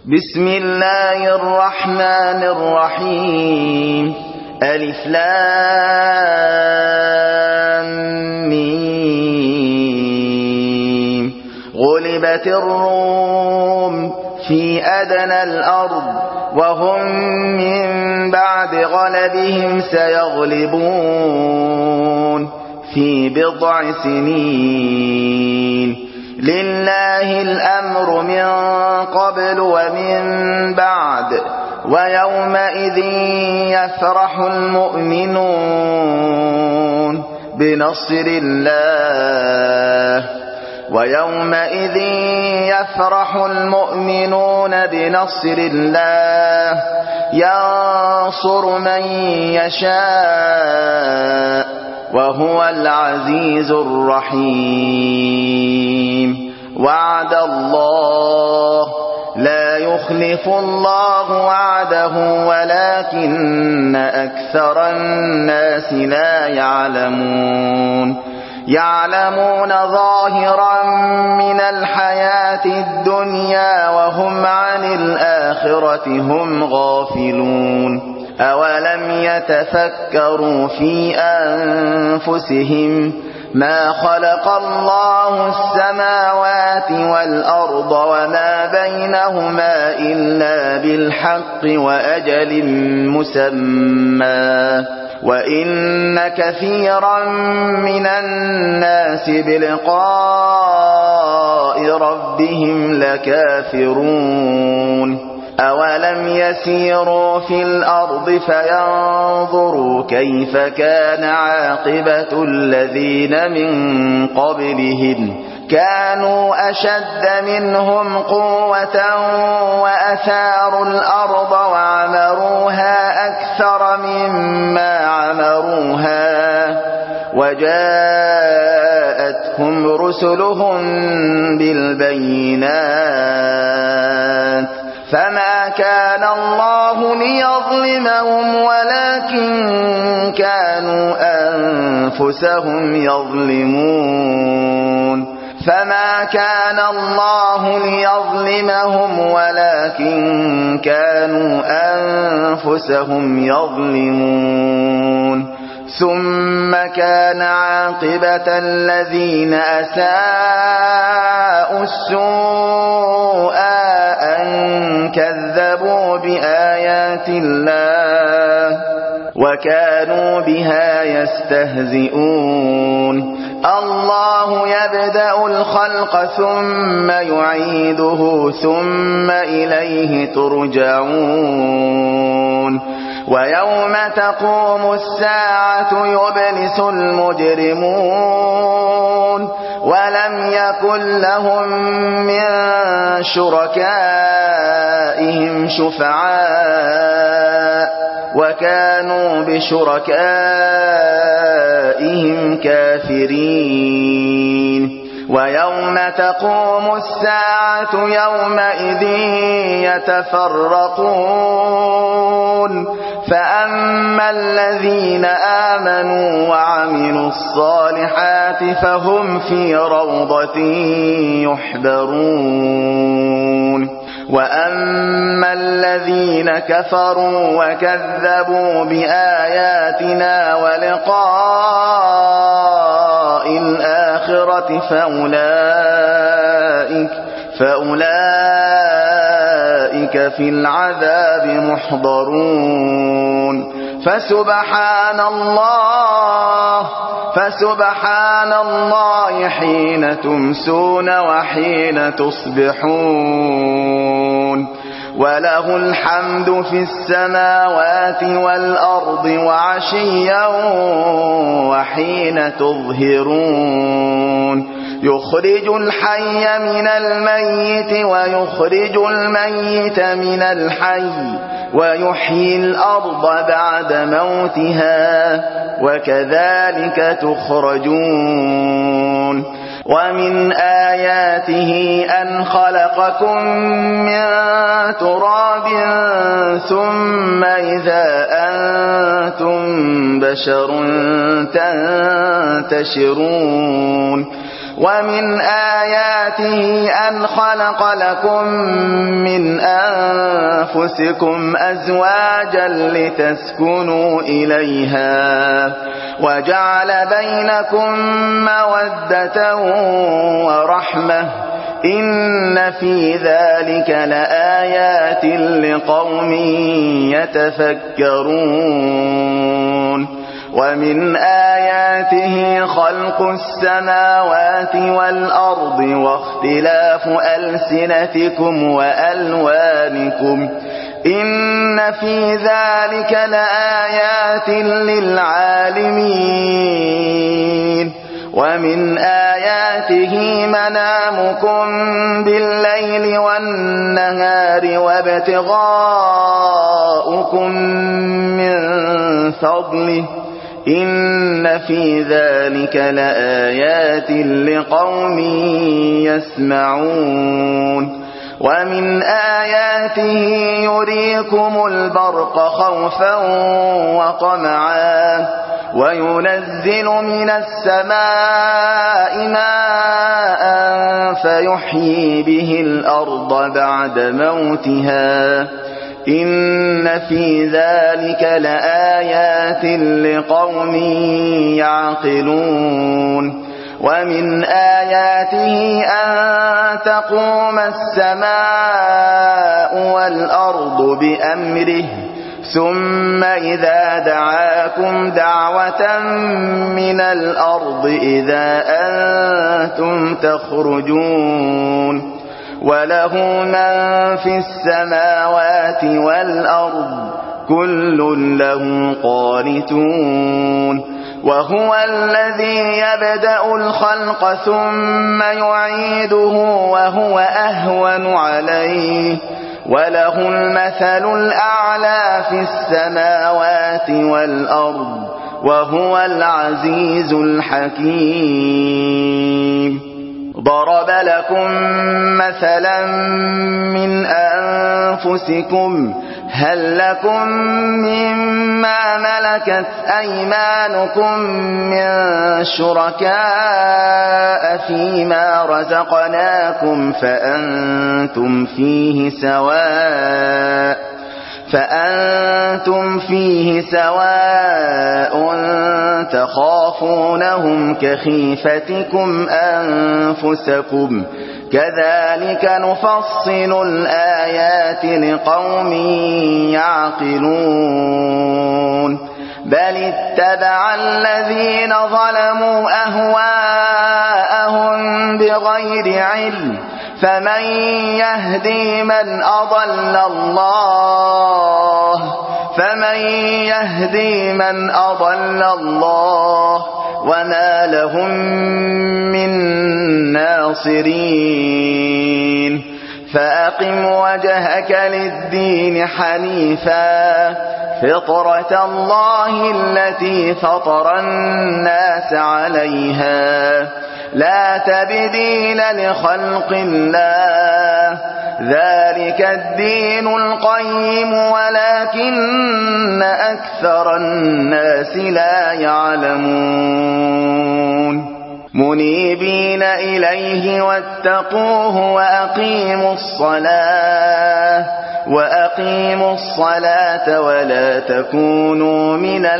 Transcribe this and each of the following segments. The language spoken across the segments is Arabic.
بسم الله الرحمن الرحيم. ألف لام ميم. غلبت الروم في أدنى الأرض وهم من بعد غلبهم سيغلبون في بضع سنين. لله الأمر من قبل ومن بعد ويومئذ يفرح المؤمنون بنصر الله ويومئذ يفرح المؤمنون بنصر الله ينصر من يشاء وهو العزيز الرحيم. وعد الله لا يخلف الله وعده ولكن أكثر الناس لا يعلمون ظاهرا من الحياة الدنيا وهم عن الآخرة هم غافلون. أولم يتفكروا في أنفسهم ما خلق الله السماوات والأرض وما بينهما إلا بالحق وأجل مسمى وإن كثيرا من الناس بلقاء ربهم لكافرون. أولم يسيروا في الأرض فينظروا كيف كان عاقبة الذين من قبلهم كانوا أشد منهم قوة وأثاروا الأرض وعمروها أكثر مما عمروها وجاءتهم رسلهم بالبينات فما كان الله ليظلمهم ولكن كانوا أنفسهم يظلمون. فما كان الله ليظلمهم ولكن كانوا أنفسهم يظلمون. ثم كان عاقبة الذين أساءوا السوء أن كذبوا بآيات الله وكانوا بها يستهزئون. الله يبدأ الخلق ثم يعيده ثم إليه ترجعون. ويوم تقوم الساعة يبلس المجرمون ولم يكن لهم من شركائهم شفعاء وكانوا بشركائهم كافرين. ويوم تقوم الساعة يومئذ يتفرقون فأما الذين آمنوا وعملوا الصالحات فهم في روضة يحبرون. وأما الذين كفروا وكذبوا بآياتنا ولقاء الآخرة فأولئك في العذاب محضرون. فسبحان الله حين تمسون وحين تصبحون. وله الحمد في السماوات والأرض وعشيا وحين تظهرون. يخرج الحي من الميت ويخرج الميت من الحي ويحيي الأرض بعد موتها وكذلك تخرجون. ومن آياته أن خلقكم من تراب ثم إذا أنتم بشر تنتشرون. ومن آياته أن خلق لكم من أنفسكم أنفسكم أزواجا لتسكنوا إليها وجعل بينكم مودة ورحمة إن في ذلك لآيات لقوم يتفكرون ومن آياته خلق السماوات والأرض واختلاف ألسنتكم وألوانكم إن في ذلك لآيات للعالمين ومن آياته منامكم بالليل والنهار وابتغاؤكم من فضله إن في ذلك لآيات لقوم يسمعون ومن آياته يريكم البرق خوفا وطمعا وينزل من السماء ماء فيحيي به الأرض بعد موتها إن في ذلك لآيات لقوم يعقلون ومن آياته أن تقوم السماء والأرض بأمره ثم إذا دعاكم دعوة من الأرض إذا أنتم تخرجون وله من في السماوات والأرض كل له قانتون وهو الذي يبدأ الخلق ثم يعيده وهو أهون عليه وله المثل الأعلى في السماوات والأرض وهو العزيز الحكيم ضرب لكم مثلا من أنفسكم هل لكم مما ملكت أيمانكم من شركاء فيما رزقناكم فأنتم فيه سواء تخافونهم كخيفتكم أنفسكم كذلك نفصل الآيات لقوم يعقلون بل اتبع الذين ظلموا أهواءهم بغير علم فمن يهدي من أضل الله وما لهم من ناصرين فأقم وجهك للدين حنيفا فطرة الله التي فطر الناس عليها لا تبديل لخلق الله ذلك الدين القيم ولكن أكثر الناس لا يعلمون منيبين إليه واتقوه وأقيموا الصلاة ولا تكونوا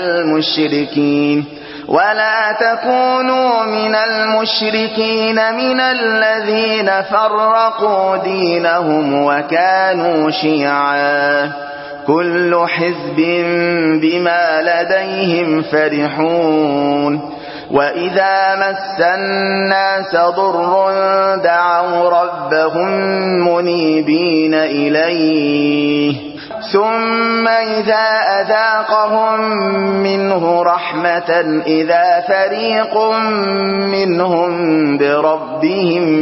من المشركين من الذين فرقوا دينهم وكانوا شيعا كل حزب بما لديهم فرحون وإذا مس الناس ضر دعوا ربهم منيبين إليه ثم إذا أذاقهم منه رحمة إذا فريق منهم بربهم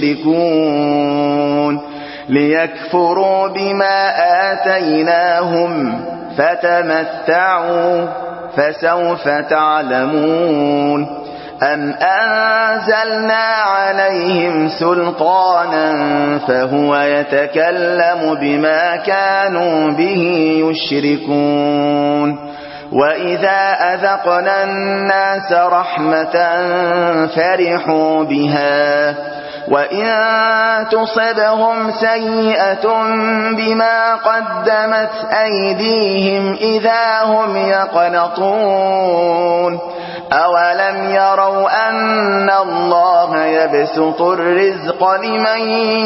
يشركون ليكفروا بما آتيناهم فتمتعوا فسوف تعلمون أم أنزلنا عليهم سلطانا فهو يتكلم بما كانوا به يشركون وإذا أذقنا الناس رحمة فرحوا بها وإن تصبهم سيئة بما قدمت أيديهم إذا هم يقنطون أولم يروا أن الله يبسط الرزق لمن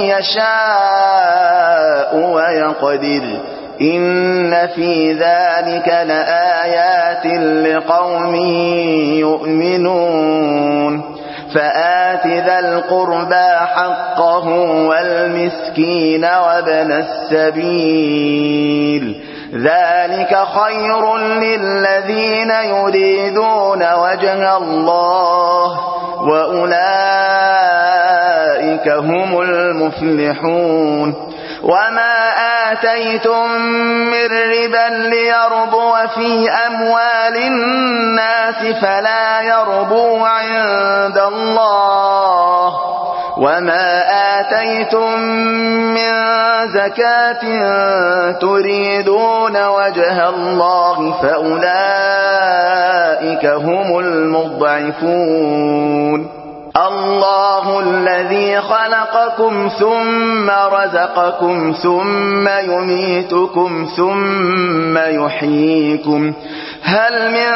يشاء ويقدر إن في ذلك لآيات لقوم يؤمنون فآت ذا القربى حقه والمسكين وابن السبيل ذلك خير للذين يريدون وجه الله وأولئك هم المفلحون وما آتيتم من ربا ليربو في أموال الناس فلا يربو عند الله وما آتيتم من زكاة تريدون وجه الله فأولئك هم المضعفون الله الذي خلقكم ثم رزقكم ثم يميتكم ثم يحييكم هل من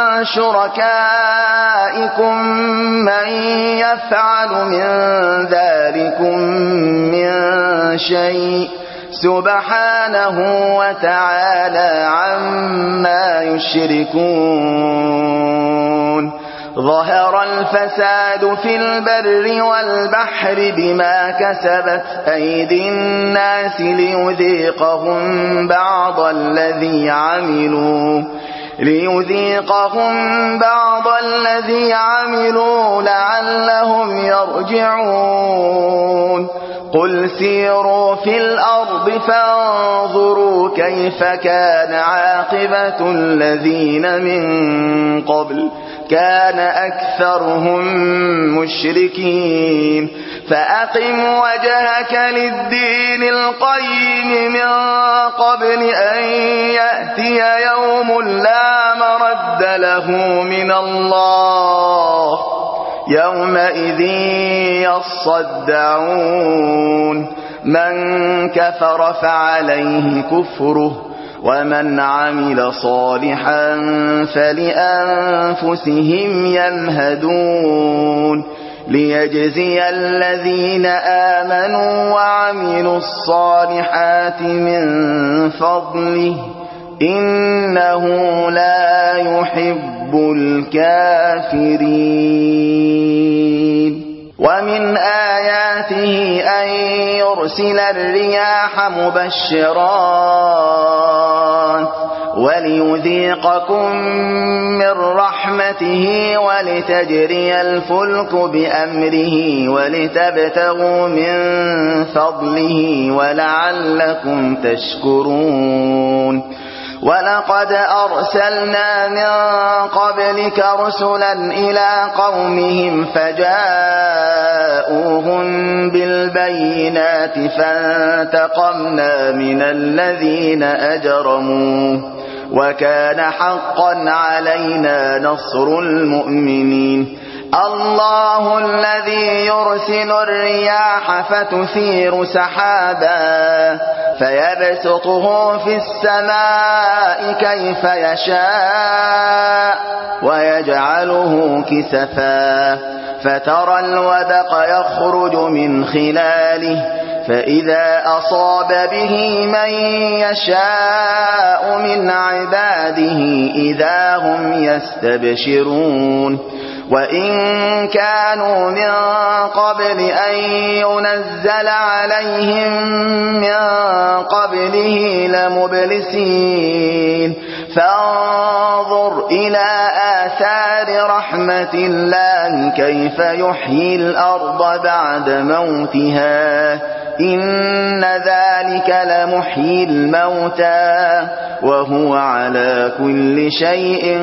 شركائكم من يفعل من ذلكم من شيء سبحانه وتعالى عما يشركون ظهر الفساد في البر والبحر بما كسبت أيدي الناس ليذيقهم بعض الذي عملوا لعلهم يرجعون قل سيروا في الأرض فانظروا كيف كان عاقبة الذين من قبل كان أكثرهم مشركين فأقم وجهك للدين القيم من قبل أن يأتي يوم لا مرد له من الله يومئذ يصدعون من كفر فعليه كفره ومن عمل صالحا فلأنفسهم يمهدون ليجزي الذين آمنوا وعملوا الصالحات من فضله إنه لا يحب الكافرين ومن آياته أن يرسل الرياح مبشرات وليذيقكم من رحمته ولتجري الفلك بأمره ولتبتغوا من فضله ولعلكم تشكرون ولقد أرسلنا من قبلك رسلا إلى قومهم فجاءوهم بالبينات فانتقمنا من الذين أجرموا وكان حقا علينا نصر المؤمنين الله الذي يرسل الرياح فتثير سحابا فيبسطه في السماء كيف يشاء ويجعله كسفا فترى الودق يخرج من خلاله فإذا أصاب به من يشاء من عباده إذا هم يستبشرون وإن كانوا من قبل أن ينزل عليهم من قبله لمبلسين فانظر إلى آثار رحمة الله كيف يحيي الأرض بعد موتها إن ذلك لمحيي الموتى وهو على كل شيء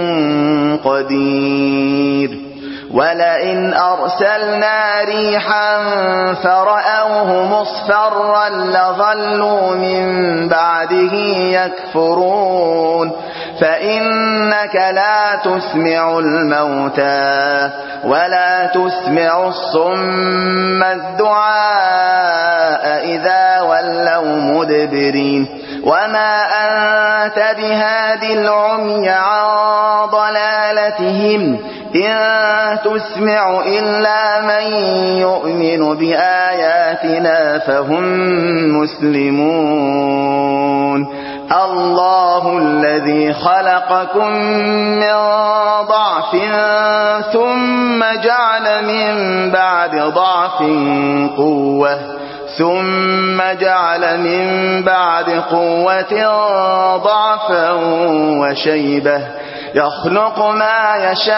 قدير ولئن أرسلنا ريحا فرأوه مصفرا لظلوا من بعده يكفرون فإنك لا تسمع الموتى ولا تسمع الصم الدعاء إذا ولوا مدبرين وما أنت بهادي العمي عن ضلالتهم إن تسمع إلا من يؤمن بآياتنا فهم مسلمون الله الذي خلقكم من ضعف ثم جعل من بعد ضعف قوة ثم جعل من بعد قوة ضعفا وشيبة يخلق ما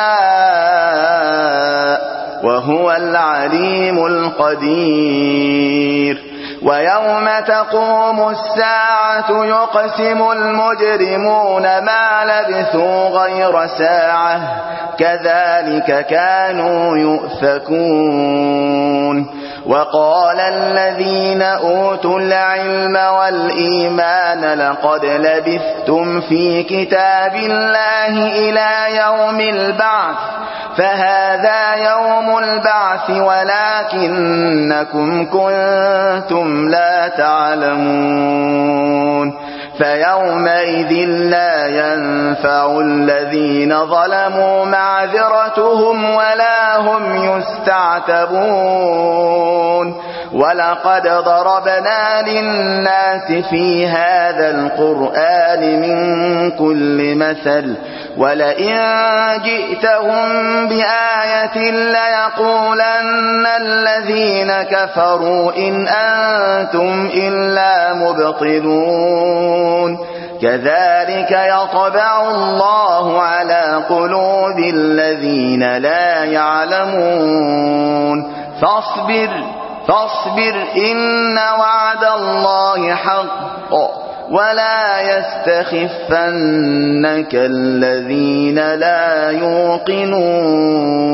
يشاء وهو العليم القدير ويوم تقوم الساعة يقسم المجرمون ما لبثوا غير ساعة كذلك كانوا يؤفكون وقال الذين أوتوا العلم والإيمان لقد لبثتم في كتاب الله إلى يوم البعث فهذا يوم البعث ولكنكم كنتم لا تعلمون فيومئذ لا ينفع الذين ظلموا معذرتهم ولا هم يستعتبون ولقد ضربنا للناس في هذا القرآن من كل مثل ولئن جئتهم بآية ليقولن الذين كفروا إن أنتم إلا مبطلون كذلك يطبع الله على قلوب الذين لا يعلمون فاصبر إن وعد الله حق ولا يستخفنك الذين لا يوقنون